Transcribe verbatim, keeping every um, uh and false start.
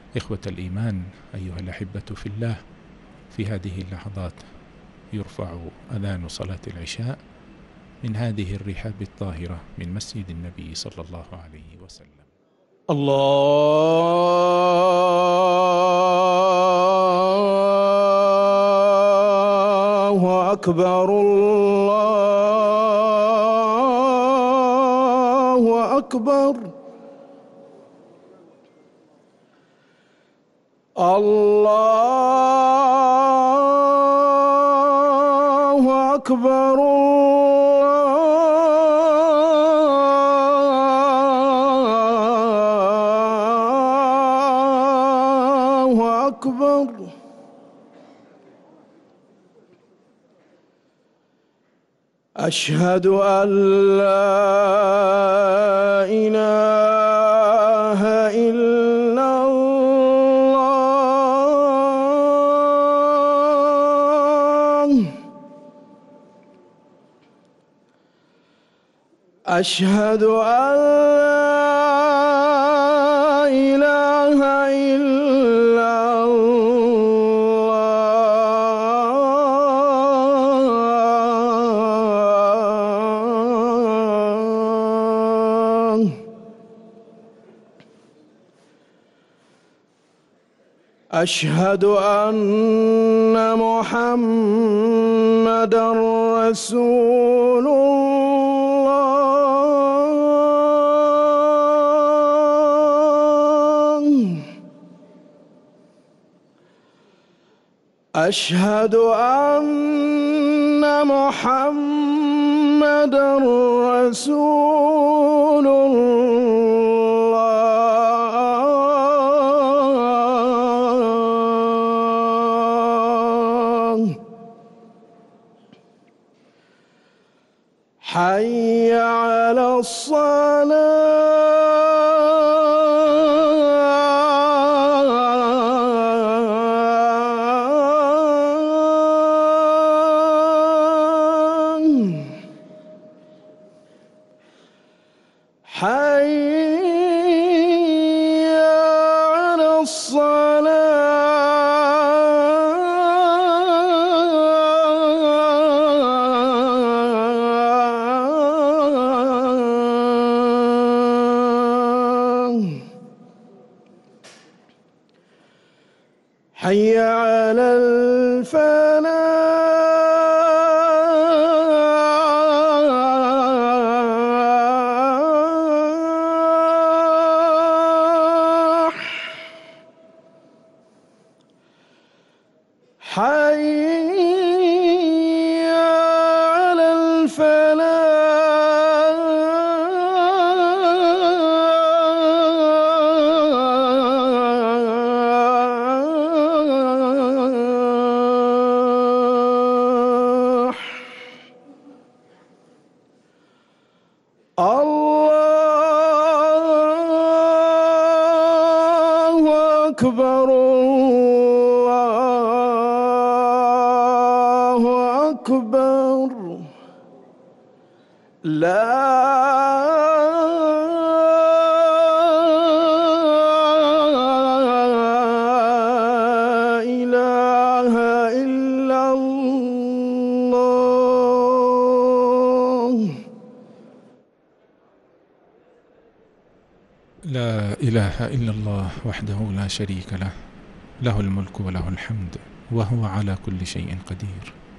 إخوة الإيمان، أيها الأحبة في الله، في هذه اللحظات يرفع أذان صلاة العشاء من هذه الرحاب الطاهرة من مسجد النبي صلى الله عليه وسلم. الله أكبر، الله أكبر، الله أكبر، الله أكبر. أشهد أن لا إله إلا الله، أشهد أن لا إله إلا الله، أشهد أن محمدًا رسول الله، أشهد أن محمدًا رسول الله. حي على الصلاة، حي على الصلاة، حي على الفلاح، حي على الفلاح. الله أكبر، الله أكبر، لا إله إلا الله. لا إله إلا الله وحده لا شريك له، له الملك وله الحمد وهو على كل شيء قدير.